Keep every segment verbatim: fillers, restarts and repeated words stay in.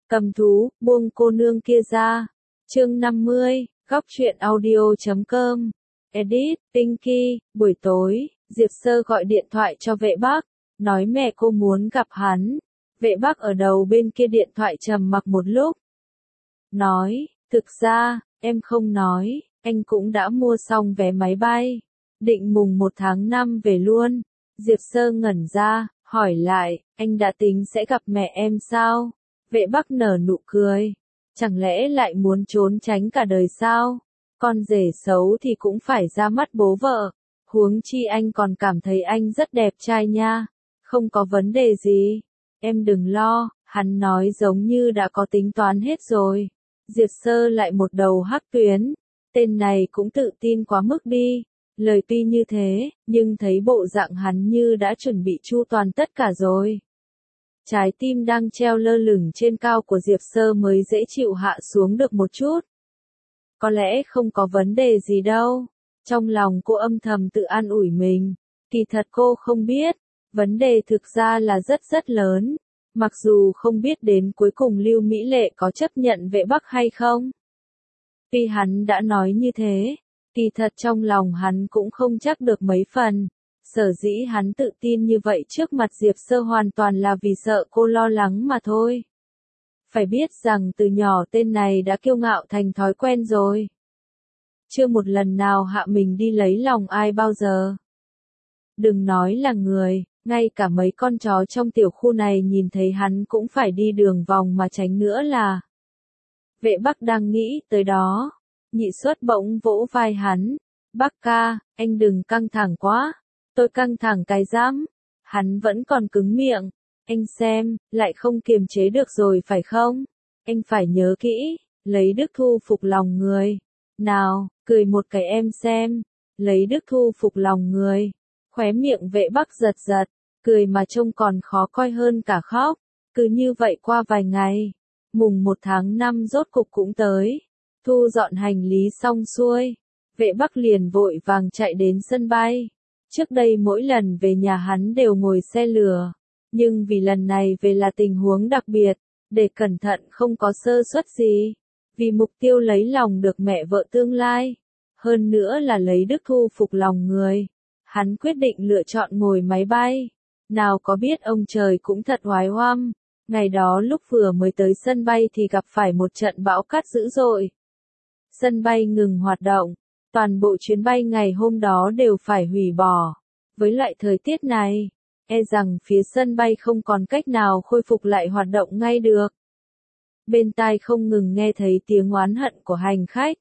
Cầm thú, buông cô nương kia ra. Chương năm mươi, góc truyện audio chấm com. Edit, Pinky, buổi tối, Diệp Sơ gọi điện thoại cho vệ Bắc, nói mẹ cô muốn gặp hắn. Vệ Bắc ở đầu bên kia điện thoại trầm mặc một lúc. Nói, thực ra, em không nói, anh cũng đã mua xong vé máy bay. Định mùng một tháng năm về luôn. Diệp Sơ ngẩn ra, hỏi lại, anh đã tính sẽ gặp mẹ em sao? Vệ Bắc nở nụ cười. Chẳng lẽ lại muốn trốn tránh cả đời sao? Con rể xấu thì cũng phải ra mắt bố vợ. Huống chi anh còn cảm thấy anh rất đẹp trai nha. Không có vấn đề gì. Em đừng lo, hắn nói giống như đã có tính toán hết rồi. Diệp Sơ lại một đầu hắc tuyến. Tên này cũng tự tin quá mức đi. Lời tuy như thế, nhưng thấy bộ dạng hắn như đã chuẩn bị chu toàn tất cả rồi. Trái tim đang treo lơ lửng trên cao của Diệp Sơ mới dễ chịu hạ xuống được một chút. Có lẽ không có vấn đề gì đâu. Trong lòng cô âm thầm tự an ủi mình. Kỳ thật cô không biết. Vấn đề thực ra là rất rất lớn. Mặc dù không biết đến cuối cùng Lưu Mỹ Lệ có chấp nhận vệ Bắc hay không. Tuy hắn đã nói như thế. Kỳ thật trong lòng hắn cũng không chắc được mấy phần. Sở dĩ hắn tự tin như vậy trước mặt Diệp Sơ hoàn toàn là vì sợ cô lo lắng mà thôi. Phải biết rằng từ nhỏ tên này đã kiêu ngạo thành thói quen rồi. Chưa một lần nào hạ mình đi lấy lòng ai bao giờ. Đừng nói là người, ngay cả mấy con chó trong tiểu khu này nhìn thấy hắn cũng phải đi đường vòng mà tránh nữa là. Vệ Bắc đang nghĩ tới đó. Nhị Xuất bỗng vỗ vai hắn. Bắc ca, anh đừng căng thẳng quá. Tôi căng thẳng cái rắm. Hắn vẫn còn cứng miệng. Anh xem, lại không kiềm chế được rồi phải không? Anh phải nhớ kỹ, lấy đức thu phục lòng người. Nào, cười một cái em xem. Lấy đức thu phục lòng người. Khóe miệng vệ Bắc giật giật. Cười mà trông còn khó coi hơn cả khóc. Cứ như vậy qua vài ngày. Mùng một tháng năm rốt cục cũng tới. Thu dọn hành lý xong xuôi. Vệ Bắc liền vội vàng chạy đến sân bay. Trước đây mỗi lần về nhà hắn đều ngồi xe lửa. Nhưng vì lần này về là tình huống đặc biệt. Để cẩn thận không có sơ suất gì. Vì mục tiêu lấy lòng được mẹ vợ tương lai. Hơn nữa là lấy đức thu phục lòng người. Hắn quyết định lựa chọn ngồi máy bay. Nào có biết ông trời cũng thật oái oăm. Ngày đó lúc vừa mới tới sân bay thì gặp phải một trận bão cát dữ dội. Sân bay ngừng hoạt động. Toàn bộ chuyến bay ngày hôm đó đều phải hủy bỏ. Với loại thời tiết này, e rằng phía sân bay không còn cách nào khôi phục lại hoạt động ngay được. Bên tai không ngừng nghe thấy tiếng oán hận của hành khách.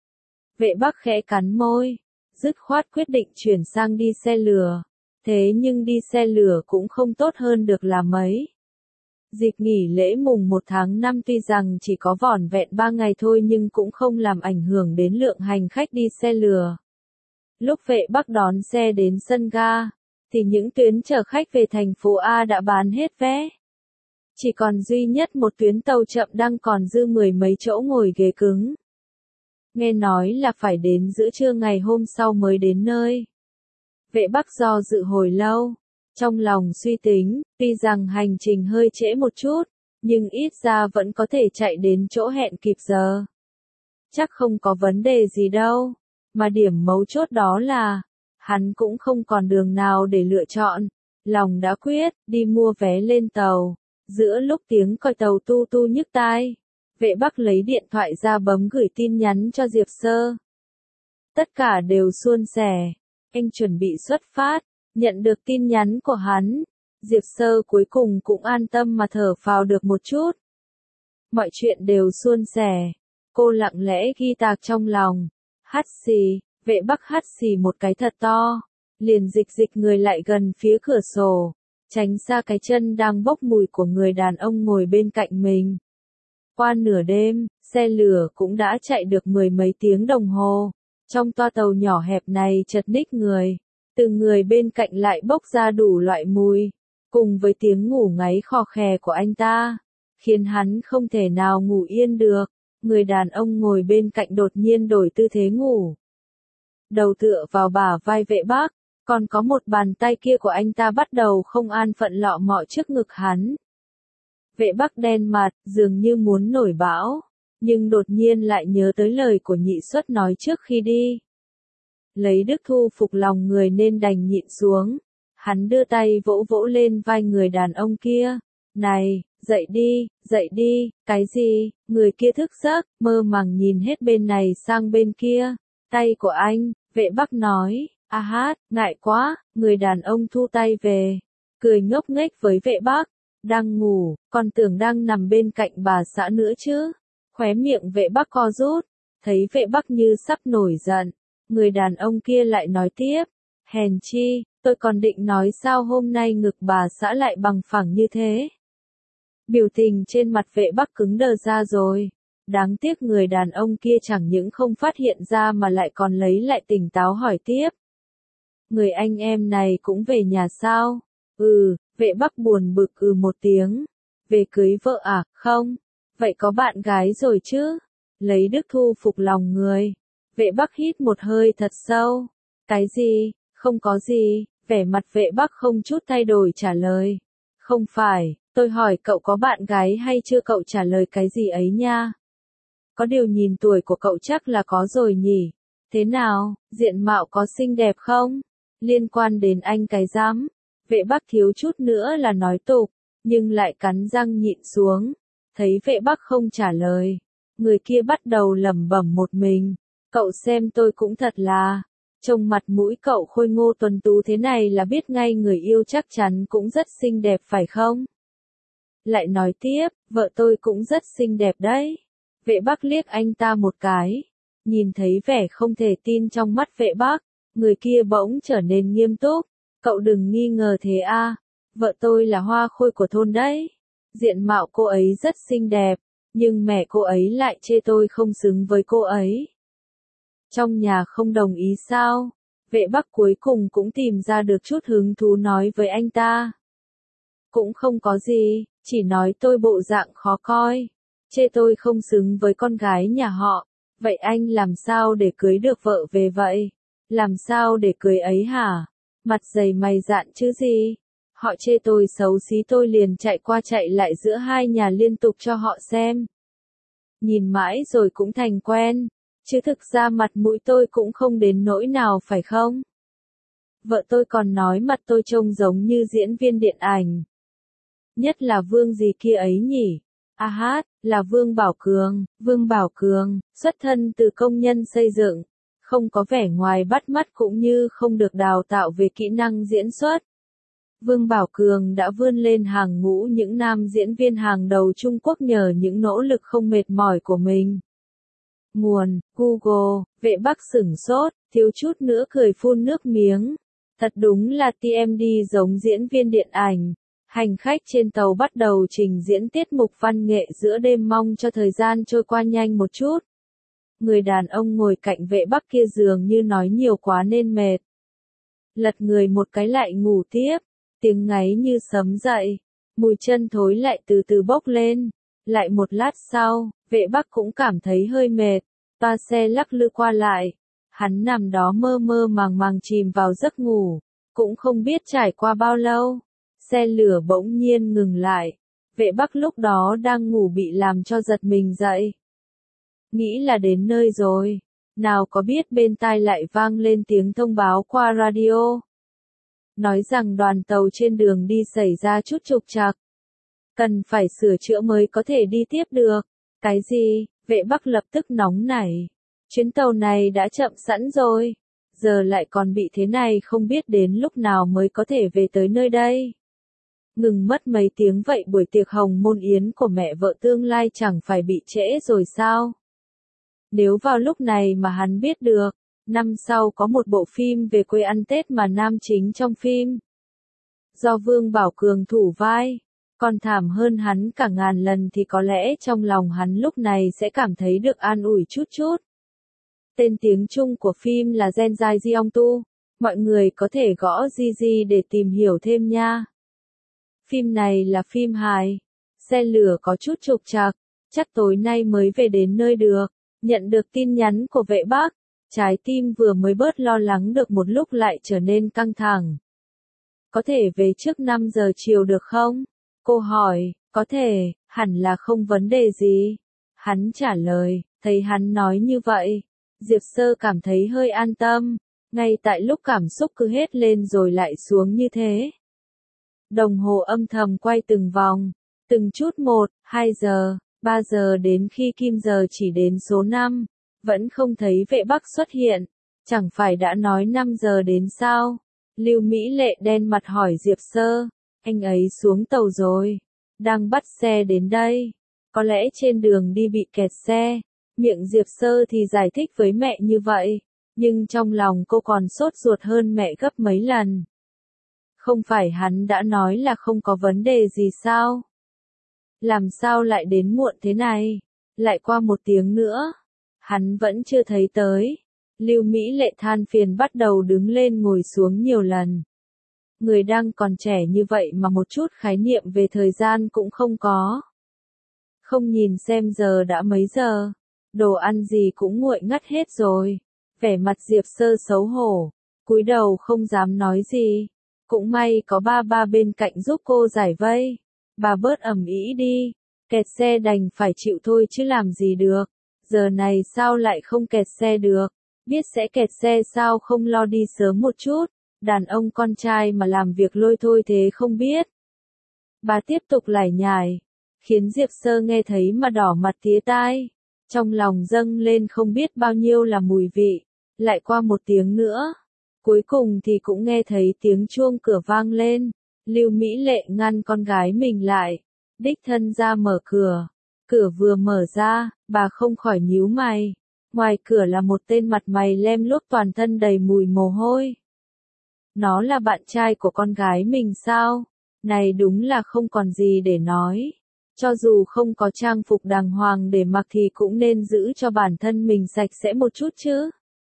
Vệ Bắc khẽ cắn môi, dứt khoát quyết định chuyển sang đi xe lửa. Thế nhưng đi xe lửa cũng không tốt hơn được là mấy. Dịp nghỉ lễ mùng một tháng năm tuy rằng chỉ có vỏn vẹn ba ngày thôi nhưng cũng không làm ảnh hưởng đến lượng hành khách đi xe lửa. Lúc vệ Bắc đón xe đến sân ga, thì những tuyến chở khách về thành phố A đã bán hết vé. Chỉ còn duy nhất một tuyến tàu chậm đang còn dư mười mấy chỗ ngồi ghế cứng. Nghe nói là phải đến giữa trưa ngày hôm sau mới đến nơi. Vệ Bắc do dự hồi lâu. Trong lòng suy tính, tuy rằng hành trình hơi trễ một chút, nhưng ít ra vẫn có thể chạy đến chỗ hẹn kịp giờ. Chắc không có vấn đề gì đâu, mà điểm mấu chốt đó là, hắn cũng không còn đường nào để lựa chọn, lòng đã quyết, đi mua vé lên tàu. Giữa lúc tiếng còi tàu tu tu nhức tai, vệ Bắc lấy điện thoại ra bấm gửi tin nhắn cho Diệp Sơ. Tất cả đều suôn sẻ, anh chuẩn bị xuất phát. Nhận được tin nhắn của hắn, Diệp Sơ cuối cùng cũng an tâm mà thở phào được một chút. Mọi chuyện đều suôn sẻ. Cô lặng lẽ ghi tạc trong lòng. Hắt xì, vệ Bắc hắt xì một cái thật to. Liền dịch dịch người lại gần phía cửa sổ. Tránh xa cái chân đang bốc mùi của người đàn ông ngồi bên cạnh mình. Qua nửa đêm, xe lửa cũng đã chạy được mười mấy tiếng đồng hồ. Trong toa tàu nhỏ hẹp này chật ních người. Từng người bên cạnh lại bốc ra đủ loại mùi, cùng với tiếng ngủ ngáy khò khè của anh ta, khiến hắn không thể nào ngủ yên được. Người đàn ông ngồi bên cạnh đột nhiên đổi tư thế ngủ. Đầu tựa vào bả vai vệ Bắc, còn có một bàn tay kia của anh ta bắt đầu không an phận lọ mọ trước ngực hắn. Vệ Bắc đen mặt, dường như muốn nổi bão, nhưng đột nhiên lại nhớ tới lời của Nhị Xuất nói trước khi đi. Lấy đức thu phục lòng người nên đành nhịn xuống. Hắn đưa tay vỗ vỗ lên vai người đàn ông kia. Này, dậy đi, dậy đi, cái gì? Người kia thức giấc, mơ màng nhìn hết bên này sang bên kia. Tay của anh, Vệ Bắc nói, a hát, ngại quá, người đàn ông thu tay về. Cười ngốc nghếch với Vệ Bắc, đang ngủ, còn tưởng đang nằm bên cạnh bà xã nữa chứ. Khóe miệng Vệ Bắc co rút, thấy Vệ Bắc như sắp nổi giận. Người đàn ông kia lại nói tiếp, hèn chi, tôi còn định nói sao hôm nay ngực bà xã lại bằng phẳng như thế. Biểu tình trên mặt Vệ Bắc cứng đờ ra rồi. Đáng tiếc người đàn ông kia chẳng những không phát hiện ra mà lại còn lấy lại tỉnh táo hỏi tiếp. Người anh em này cũng về nhà sao? Ừ, Vệ Bắc buồn bực ừ một tiếng. Về cưới vợ à, không? Vậy có bạn gái rồi chứ? Lấy đức thu phục lòng người. Vệ Bắc hít một hơi thật sâu. Cái gì? Không có gì. Vẻ mặt Vệ Bắc không chút thay đổi trả lời. Không phải, tôi hỏi cậu có bạn gái hay chưa, cậu trả lời cái gì ấy nha. Có điều nhìn tuổi của cậu chắc là có rồi nhỉ. Thế nào, diện mạo có xinh đẹp không? Liên quan đến anh cái dám. Vệ Bắc thiếu chút nữa là nói tục, nhưng lại cắn răng nhịn xuống. Thấy Vệ Bắc không trả lời, người kia bắt đầu lẩm bẩm một mình. Cậu xem tôi cũng thật là, trông mặt mũi cậu khôi ngô tuấn tú thế này là biết ngay người yêu chắc chắn cũng rất xinh đẹp phải không? Lại nói tiếp, vợ tôi cũng rất xinh đẹp đấy. Vệ Bắc liếc anh ta một cái, nhìn thấy vẻ không thể tin trong mắt Vệ Bắc, người kia bỗng trở nên nghiêm túc. Cậu đừng nghi ngờ thế a, vợ tôi là hoa khôi của thôn đấy. Diện mạo cô ấy rất xinh đẹp, nhưng mẹ cô ấy lại chê tôi không xứng với cô ấy. Trong nhà không đồng ý sao? Vệ Bắc cuối cùng cũng tìm ra được chút hứng thú nói với anh ta. Cũng không có gì, chỉ nói tôi bộ dạng khó coi. Chê tôi không xứng với con gái nhà họ. Vậy anh làm sao để cưới được vợ về vậy? Làm sao để cưới ấy hả? Mặt dày mày dạn chứ gì? Họ chê tôi xấu xí tôi liền chạy qua chạy lại giữa hai nhà liên tục cho họ xem. Nhìn mãi rồi cũng thành quen. Chứ thực ra mặt mũi tôi cũng không đến nỗi nào phải không? Vợ tôi còn nói mặt tôi trông giống như diễn viên điện ảnh. Nhất là Vương gì kia ấy nhỉ? A hát, là Vương Bảo Cường. Vương Bảo Cường, xuất thân từ công nhân xây dựng. Không có vẻ ngoài bắt mắt cũng như không được đào tạo về kỹ năng diễn xuất. Vương Bảo Cường đã vươn lên hàng ngũ những nam diễn viên hàng đầu Trung Quốc nhờ những nỗ lực không mệt mỏi của mình. Nguồn, Google. Vệ Bắc sửng sốt, thiếu chút nữa cười phun nước miếng. Thật đúng là tê em đê giống diễn viên điện ảnh. Hành khách trên tàu bắt đầu trình diễn tiết mục văn nghệ giữa đêm mong cho thời gian trôi qua nhanh một chút. Người đàn ông ngồi cạnh Vệ Bắc kia dường như nói nhiều quá nên mệt. Lật người một cái lại ngủ tiếp, tiếng ngáy như sấm dậy, mùi chân thối lại từ từ bốc lên. Lại một lát sau, Vệ Bắc cũng cảm thấy hơi mệt, toa xe lắc lư qua lại. Hắn nằm đó mơ mơ màng màng chìm vào giấc ngủ, cũng không biết trải qua bao lâu. Xe lửa bỗng nhiên ngừng lại, Vệ Bắc lúc đó đang ngủ bị làm cho giật mình dậy. Nghĩ là đến nơi rồi, nào có biết bên tai lại vang lên tiếng thông báo qua radio. Nói rằng đoàn tàu trên đường đi xảy ra chút trục trặc. Cần phải sửa chữa mới có thể đi tiếp được. Cái gì? Vệ Bắc lập tức nóng nảy. Chuyến tàu này đã chậm sẵn rồi. Giờ lại còn bị thế này không biết đến lúc nào mới có thể về tới nơi đây. Ngừng mất mấy tiếng vậy buổi tiệc hồng môn yến của mẹ vợ tương lai chẳng phải bị trễ rồi sao? Nếu vào lúc này mà hắn biết được, năm sau có một bộ phim về quê ăn Tết mà nam chính trong phim do Vương Bảo Cường thủ vai, còn thảm hơn hắn cả ngàn lần thì có lẽ trong lòng hắn lúc này sẽ cảm thấy được an ủi chút chút. Tên tiếng Trung của phim là Gen Zai Jiong Tu, mọi người có thể gõ gi gi để tìm hiểu thêm nha. Phim này là phim hài, xe lửa có chút trục trặc, chắc tối nay mới về đến nơi được. Nhận được tin nhắn của Vệ Bắc, trái tim vừa mới bớt lo lắng được một lúc lại trở nên căng thẳng. Có thể về trước năm giờ chiều được không? Cô hỏi, Có thể, hẳn là không vấn đề gì. Hắn trả lời, thấy hắn nói như vậy. Diệp Sơ cảm thấy hơi an tâm. Ngay tại lúc cảm xúc cứ hết lên rồi lại xuống như thế. Đồng hồ âm thầm quay từng vòng. Từng chút một, hai giờ, ba giờ đến khi kim giờ chỉ đến số năm. Vẫn không thấy vệ Bắc xuất hiện. Chẳng phải đã nói năm giờ đến sao? Lưu Mỹ Lệ đen mặt hỏi Diệp Sơ. Anh ấy xuống tàu rồi. Đang bắt xe đến đây. Có lẽ trên đường đi bị kẹt xe. Miệng Diệp Sơ thì giải thích với mẹ như vậy. Nhưng trong lòng cô còn sốt ruột hơn mẹ gấp mấy lần. Không phải hắn đã nói là không có vấn đề gì sao? Làm sao lại đến muộn thế này? Lại qua một tiếng nữa. Hắn vẫn chưa thấy tới. Lưu Mỹ Lệ than phiền bắt đầu đứng lên ngồi xuống nhiều lần. Người đang còn trẻ như vậy mà một chút khái niệm về thời gian cũng không có. Không nhìn xem giờ đã mấy giờ. Đồ ăn gì cũng nguội ngắt hết rồi. Vẻ mặt Diệp Sơ xấu hổ. Cúi đầu không dám nói gì. Cũng may có ba ba bên cạnh giúp cô giải vây. Bà bớt ầm ĩ đi. Kẹt xe đành phải chịu thôi chứ làm gì được. Giờ này sao lại không kẹt xe được. Biết sẽ kẹt xe sao không lo đi sớm một chút. Đàn ông con trai mà làm việc lôi thôi thế không biết. Bà tiếp tục lải nhải. Khiến Diệp Sơ nghe thấy mà đỏ mặt tía tai. Trong lòng dâng lên không biết bao nhiêu là mùi vị. Lại qua một tiếng nữa. Cuối cùng thì cũng nghe thấy tiếng chuông cửa vang lên. Lưu Mỹ Lệ ngăn con gái mình lại. Đích thân ra mở cửa. Cửa vừa mở ra, bà không khỏi nhíu mày. Ngoài cửa là một tên mặt mày lem luốc toàn thân đầy mùi mồ hôi. Nó là bạn trai của con gái mình sao? Này đúng là không còn gì để nói. Cho dù không có trang phục đàng hoàng để mặc thì cũng nên giữ cho bản thân mình sạch sẽ một chút chứ.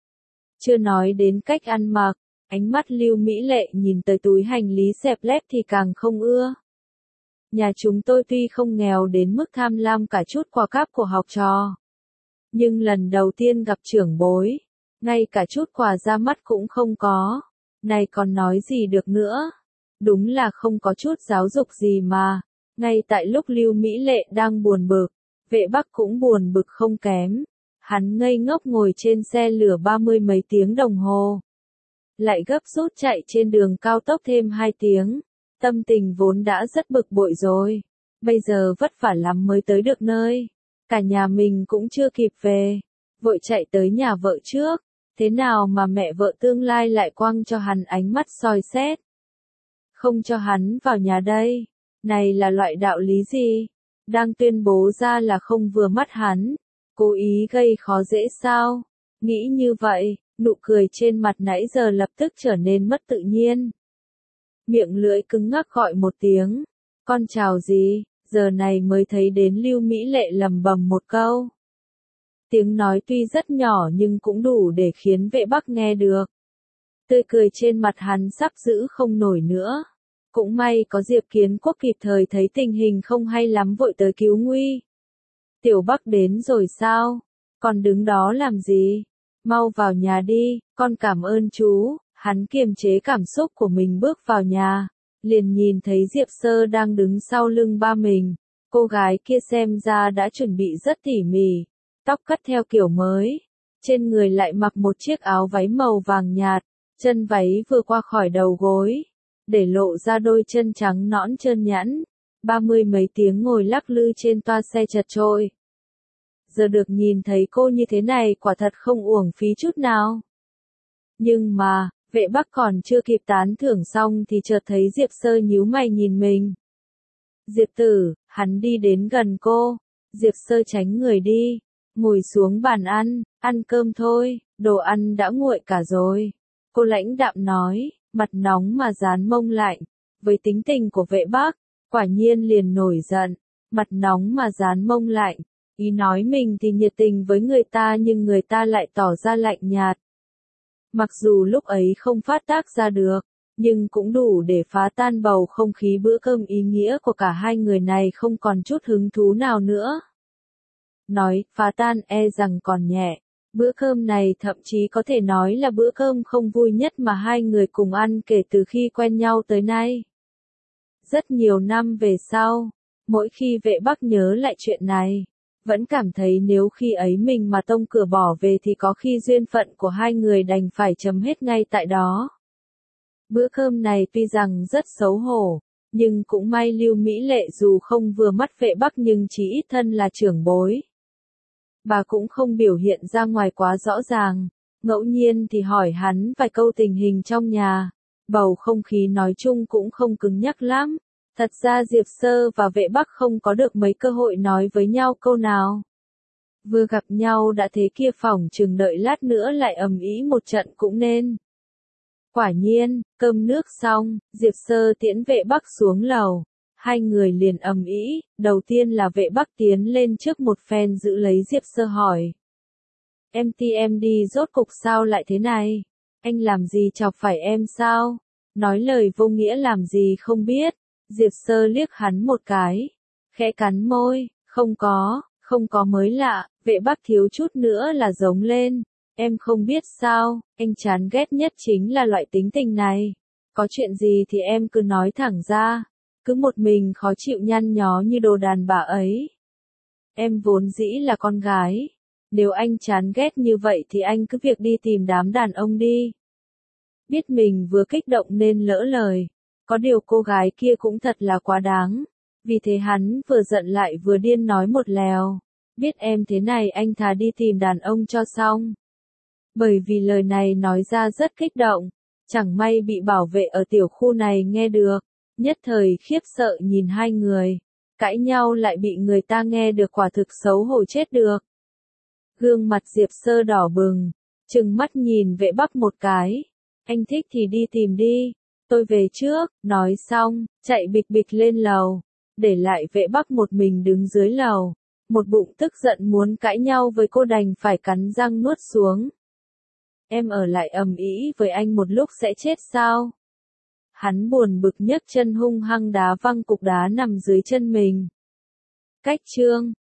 Chưa nói đến cách ăn mặc, ánh mắt Lưu Mỹ Lệ nhìn tới túi hành lý xẹp lép thì càng không ưa. Nhà chúng tôi tuy không nghèo đến mức tham lam cả chút quà cáp của học trò. Nhưng lần đầu tiên gặp trưởng bối, ngay cả chút quà ra mắt cũng không có. Này còn nói gì được nữa. Đúng là không có chút giáo dục gì mà. Ngay tại lúc Lưu Mỹ Lệ đang buồn bực, vệ Bắc cũng buồn bực không kém. Hắn ngây ngốc ngồi trên xe lửa ba mươi mấy tiếng đồng hồ. Lại gấp rút chạy trên đường cao tốc thêm hai tiếng. Tâm tình vốn đã rất bực bội rồi. Bây giờ vất vả lắm mới tới được nơi. Cả nhà mình cũng chưa kịp về. Vội chạy tới nhà vợ trước. Thế nào mà mẹ vợ tương lai lại quăng cho hắn ánh mắt soi xét. Không cho hắn vào nhà đây. Này là loại đạo lý gì? Đang tuyên bố ra là không vừa mắt hắn. Cố ý gây khó dễ sao? Nghĩ như vậy, nụ cười trên mặt nãy giờ lập tức trở nên mất tự nhiên. Miệng lưỡi cứng ngắc gọi một tiếng. Con chào gì? Giờ này mới thấy đến Lưu Mỹ Lệ lầm bầm một câu. Tiếng nói tuy rất nhỏ nhưng cũng đủ để khiến vệ Bắc nghe được. Tươi cười trên mặt hắn sắp giữ không nổi nữa. Cũng may có Diệp Kiến Quốc kịp thời thấy tình hình không hay lắm vội tới cứu nguy. Tiểu Bắc đến rồi sao? Con đứng đó làm gì? Mau vào nhà đi, con cảm ơn chú. Hắn kiềm chế cảm xúc của mình bước vào nhà. Liền nhìn thấy Diệp Sơ đang đứng sau lưng ba mình. Cô gái kia xem ra đã chuẩn bị rất tỉ mỉ. Tóc cắt theo kiểu mới. Trên người lại mặc một chiếc áo váy màu vàng nhạt. Chân váy vừa qua khỏi đầu gối. Để lộ ra đôi chân trắng nõn trơn nhẵn. Ba mươi mấy tiếng ngồi lắc lư trên toa xe chật chội. Giờ được nhìn thấy cô như thế này quả thật không uổng phí chút nào. Nhưng mà, vệ Bắc còn chưa kịp tán thưởng xong thì chợt thấy Diệp Sơ nhíu mày nhìn mình. Diệp tử, hắn đi đến gần cô. Diệp Sơ tránh người đi. Ngồi xuống bàn ăn, ăn cơm thôi, đồ ăn đã nguội cả rồi. Cô lãnh đạm nói, mặt nóng mà dán mông lạnh. Với tính tình của vệ Bắc, quả nhiên liền nổi giận. Mặt nóng mà dán mông lạnh. Ý nói mình thì nhiệt tình với người ta nhưng người ta lại tỏ ra lạnh nhạt. Mặc dù lúc ấy không phát tác ra được, nhưng cũng đủ để phá tan bầu không khí bữa cơm ý nghĩa của cả hai người này không còn chút hứng thú nào nữa. Nói, phá tan e rằng còn nhẹ. Bữa cơm này thậm chí có thể nói là bữa cơm không vui nhất mà hai người cùng ăn kể từ khi quen nhau tới nay. Rất nhiều năm về sau, Mỗi khi vệ Bắc nhớ lại chuyện này, vẫn cảm thấy nếu khi ấy mình mà tông cửa bỏ về thì có khi duyên phận của hai người đành phải chấm hết ngay tại đó. Bữa cơm này tuy rằng rất xấu hổ, nhưng cũng may Lưu Mỹ Lệ dù không vừa mắt vệ Bắc nhưng chí ít thân là trưởng bối. Bà cũng không biểu hiện ra ngoài quá rõ ràng, ngẫu nhiên thì hỏi hắn vài câu tình hình trong nhà, bầu không khí nói chung cũng không cứng nhắc lắm. Thật ra Diệp Sơ và vệ Bắc không có được mấy cơ hội nói với nhau câu nào. Vừa gặp nhau đã thế kia phỏng chừng đợi lát nữa lại ầm ĩ một trận cũng nên. Quả nhiên, cơm nước xong, Diệp Sơ tiễn vệ Bắc xuống lầu. Hai người liền ầm ĩ, đầu tiên là vệ Bắc tiến lên trước một phen giữ lấy Diệp Sơ hỏi. Em ti em đi rốt cục sao lại thế này? Anh làm gì chọc phải em sao? Nói lời vô nghĩa làm gì không biết. Diệp Sơ liếc hắn một cái, khẽ cắn môi, không có, không có mới lạ, vệ Bắc thiếu chút nữa là giống lên. Em không biết sao, anh chán ghét nhất chính là loại tính tình này. Có chuyện gì thì em cứ nói thẳng ra, cứ một mình khó chịu nhăn nhó như đồ đàn bà ấy. Em vốn dĩ là con gái, nếu anh chán ghét như vậy thì anh cứ việc đi tìm đám đàn ông đi. Biết mình vừa kích động nên lỡ lời. Có điều cô gái kia cũng thật là quá đáng, vì thế hắn vừa giận lại vừa điên nói một lèo, biết em thế này anh thà đi tìm đàn ông cho xong. Bởi vì lời này nói ra rất kích động, chẳng may bị bảo vệ ở tiểu khu này nghe được, nhất thời khiếp sợ nhìn hai người, cãi nhau lại bị người ta nghe được quả thực xấu hổ chết được. Gương mặt Diệp Sơ đỏ bừng, trừng mắt nhìn vệ Bắc một cái, anh thích thì đi tìm đi. Tôi về trước, nói xong, chạy bịch bịch lên lầu, để lại vệ Bắc một mình đứng dưới lầu, một bụng tức giận muốn cãi nhau với cô đành phải cắn răng nuốt xuống. Em ở lại ầm ĩ với anh một lúc sẽ chết sao? Hắn buồn bực nhấc chân hung hăng đá văng cục đá nằm dưới chân mình. Cách chương